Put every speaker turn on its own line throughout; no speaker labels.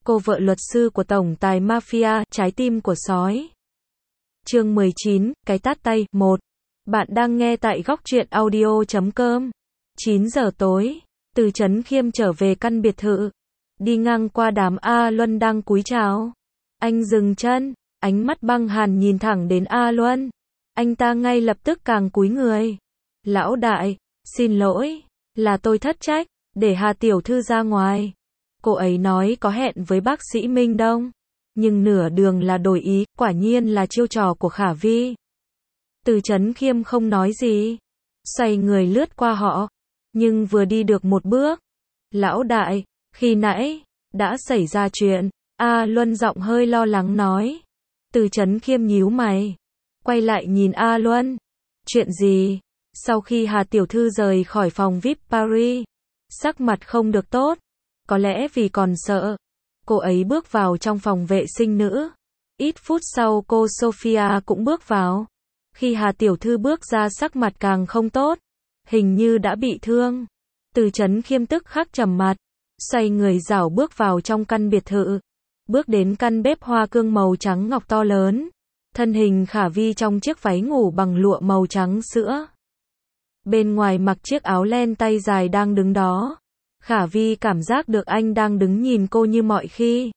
cô vợ luật sư của tổng tài mafia, trái tim của sói. Chương 19, cái tát tay, 1. Bạn đang nghe tại góc truyện audio.com. 9 giờ tối, Từ Chấn Khiêm trở về căn biệt thự. Đi ngang qua đám A Luân đang cúi chào. Anh dừng chân, ánh mắt băng hàn nhìn thẳng đến A Luân. Anh ta ngay lập tức càng cúi người. Lão đại, xin lỗi, là tôi thất trách, để Hà tiểu thư ra ngoài. Cô ấy nói có hẹn với bác sĩ Minh Đông, nhưng nửa đường là đổi ý, quả nhiên là chiêu trò của Khả Vi. Từ Chấn Khiêm không nói gì, xoay người lướt qua họ, nhưng vừa đi được một bước. Lão đại, khi nãy, đã xảy ra chuyện, A Luân giọng hơi lo lắng nói. Từ Chấn Khiêm nhíu mày, quay lại nhìn A Luân. Chuyện gì? Sau khi Hà tiểu thư rời khỏi phòng VIP Paris, sắc mặt không được tốt, có lẽ vì còn sợ. Cô ấy bước vào trong phòng vệ sinh nữ. Ít phút sau cô Sophia cũng bước vào. Khi Hà tiểu thư bước ra sắc mặt càng không tốt, hình như đã bị thương. Từ Chấn Khiêm tức khắc trầm mặt, xoay người rảo bước vào trong căn biệt thự. Bước đến căn bếp hoa cương màu trắng ngọc to lớn. Thân hình Khả Vi trong chiếc váy ngủ bằng lụa màu trắng sữa. Bên ngoài mặc chiếc áo len tay dài đang đứng đó. Khả Vi cảm giác được anh đang đứng nhìn cô như mọi khi.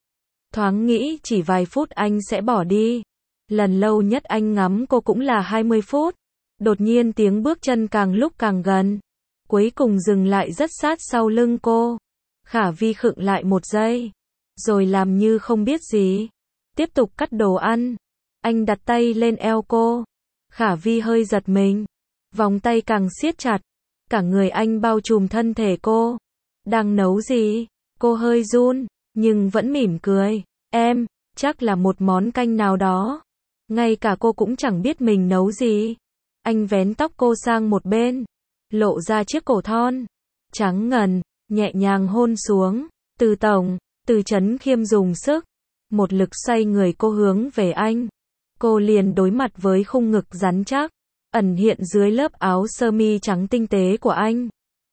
Thoáng nghĩ chỉ vài phút anh sẽ bỏ đi. Lần lâu nhất anh ngắm cô cũng là 20 phút. Đột nhiên tiếng bước chân càng lúc càng gần. Cuối cùng dừng lại rất sát sau lưng cô. Khả Vi khựng lại một giây, rồi làm như không biết gì. Tiếp tục cắt đồ ăn. Anh đặt tay lên eo cô. Khả Vi hơi giật mình. Vòng tay càng siết chặt. Cả người anh bao trùm thân thể cô. Đang nấu gì? Cô hơi run, nhưng vẫn mỉm cười. Em, chắc là một món canh nào đó. Ngay cả cô cũng chẳng biết mình nấu gì. Anh vén tóc cô sang một bên, lộ ra chiếc cổ thon trắng ngần, nhẹ nhàng hôn xuống. Từ tổng, Từ Chấn Khiêm dùng sức, một lực xoay người cô hướng về anh. Cô liền đối mặt với khung ngực rắn chắc, ẩn hiện dưới lớp áo sơ mi trắng tinh tế của anh.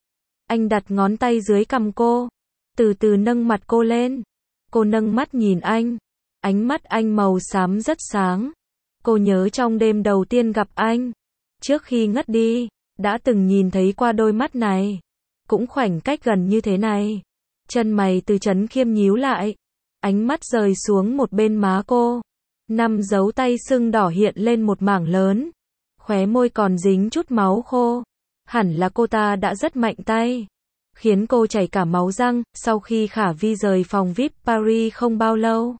Anh đặt ngón tay dưới cằm cô, từ từ nâng mặt cô lên. Cô nâng mắt nhìn anh, ánh mắt anh màu xám rất sáng. Cô nhớ trong đêm đầu tiên gặp anh, trước khi ngất đi, đã từng nhìn thấy qua đôi mắt này, cũng khoảnh cách gần như thế này. Chân mày Từ Chấn Khiêm nhíu lại, ánh mắt rời xuống một bên má cô. 5 dấu tay sưng đỏ hiện lên một mảng lớn, khóe môi còn dính chút máu khô. Hẳn là cô ta đã rất mạnh tay, khiến cô chảy cả máu răng. Sau khi Khả Vi rời phòng VIP Paris không bao lâu,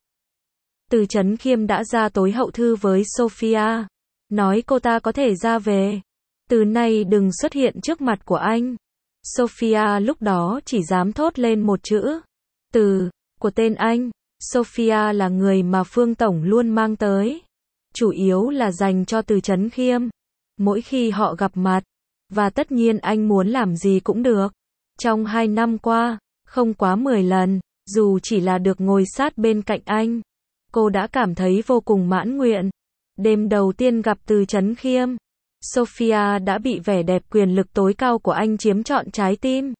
Từ Chấn Khiêm đã ra tối hậu thư với Sophia, nói cô ta có thể ra về, từ nay đừng xuất hiện trước mặt của anh. Sophia lúc đó chỉ dám thốt lên một chữ, từ, của tên anh. Sophia là người mà Phương Tổng luôn mang tới, chủ yếu là dành cho Từ Chấn Khiêm. Mỗi khi họ gặp mặt, và tất nhiên anh muốn làm gì cũng được. Trong 2 năm qua, không quá 10 lần, dù chỉ là được ngồi sát bên cạnh anh, cô đã cảm thấy vô cùng mãn nguyện. Đêm đầu tiên gặp Từ Chấn Khiêm, Sophia đã bị vẻ đẹp quyền lực tối cao của anh chiếm trọn trái tim.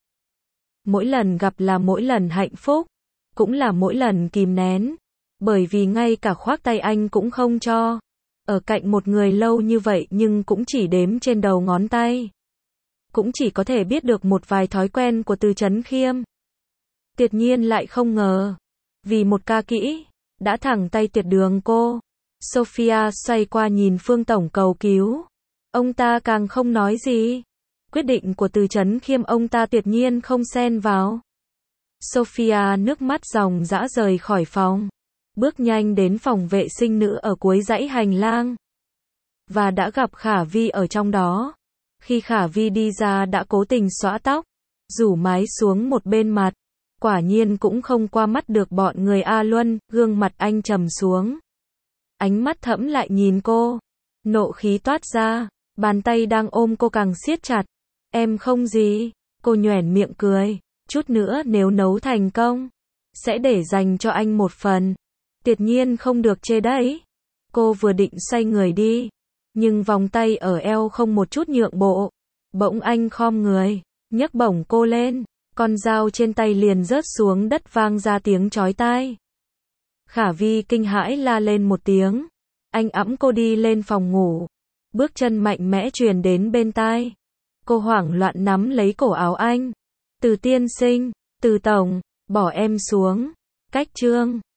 Mỗi lần gặp là mỗi lần hạnh phúc, cũng là mỗi lần kìm nén, bởi vì ngay cả khoác tay anh cũng không cho. Ở cạnh một người lâu như vậy nhưng cũng chỉ đếm trên đầu ngón tay. Cũng chỉ có thể biết được một vài thói quen của Từ Chấn Khiêm. Tuyệt nhiên lại không ngờ, vì một ca kỹ, đã thẳng tay tuyệt đường cô. Sophia xoay qua nhìn Phương Tổng cầu cứu. Ông ta càng không nói gì. Quyết định của Từ Chấn Khiêm ông ta tuyệt nhiên không xen vào. Sophia nước mắt ròng rã rời khỏi phòng, bước nhanh đến phòng vệ sinh nữ ở cuối dãy hành lang, và đã gặp Khả Vi ở trong đó. Khi Khả Vi đi ra đã cố tình xõa tóc, rủ mái xuống một bên mặt. Quả nhiên cũng không qua mắt được bọn người A Luân. Gương mặt anh trầm xuống, ánh mắt thẫm lại nhìn cô, nộ khí toát ra. Bàn tay đang ôm cô càng siết chặt. Em không gì. Cô nhoẻn miệng cười. Chút nữa nếu nấu thành công, sẽ để dành cho anh một phần. Tuyệt nhiên không được chê đấy. Cô vừa định xoay người đi, nhưng vòng tay ở eo không một chút nhượng bộ. Bỗng anh khom người, nhấc bổng cô lên. Con dao trên tay liền rớt xuống đất vang ra tiếng chói tai. Khả Vi kinh hãi la lên một tiếng. Anh ẵm cô đi lên phòng ngủ. Bước chân mạnh mẽ truyền đến bên tai. Cô hoảng loạn nắm lấy cổ áo anh. Từ tiên sinh, Từ tổng, bỏ em xuống. Cách chương